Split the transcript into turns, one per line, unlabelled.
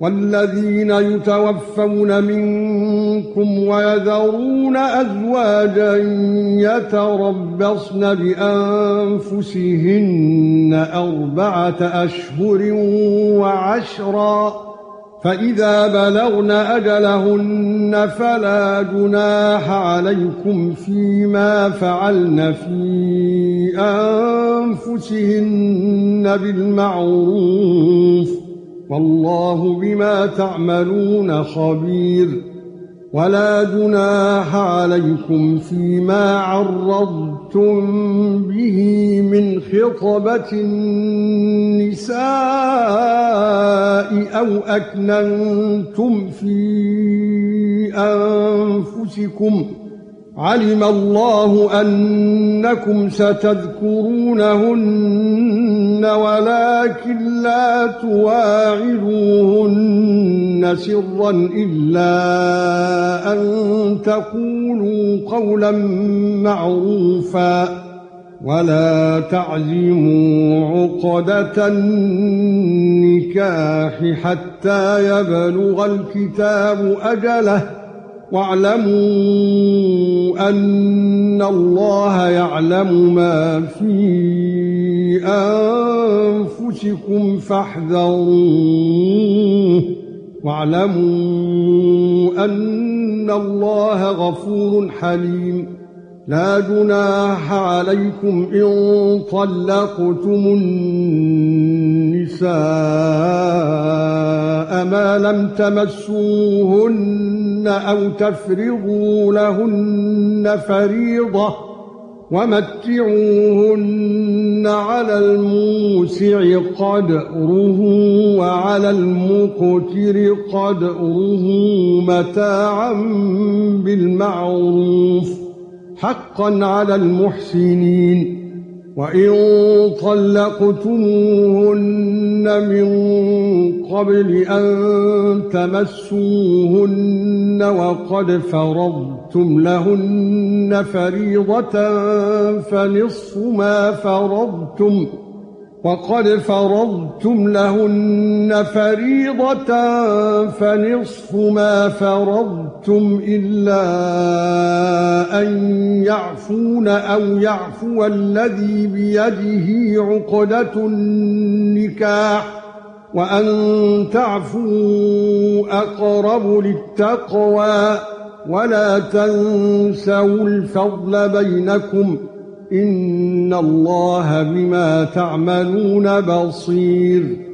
والذين يتوفون منكم ويذرون أزواجا يتربصن بأنفسهن 4 أشهر و10 فإذا بلغن أجلهن فلا جناح عليكم فيما فعلن في أنفسهن بالمعروف والله بما تعملون خبير ولا جناح عليكم فيما عرضتم به من خطبة النساء أو أكننتم في أنفسكم علم الله أنكم ستذكرونهن ولكن لا تواعدوهن سرا إلا أن تقولوا قولا معروفا ولا تعزموا عقدة النكاح حتى يبلغ الكتاب أجله واعلموا أن الله يعلم ما في أنفسكم فاحذروه واعلموا أن الله غفور حليم لا جناح عليكم إن طلقتم النساء ما لم تمسوهن أو تفرضوا لهن فريضة ومتعوهن على الموسع قدره وعلى المقتر قدره متاعا بالمعروف حقا على المحسنين وإن طلقتموهن من قبل أن تمسوهن وقد فرضتم لهن فريضة فنصف ما فرضتم إلا أن يعفون أو يعفو الذي بيده عقدة النكاح وأن تعفوا أقرب للتقوى ولا تنسوا الفضل بينكم إن الله بما تعملون بصير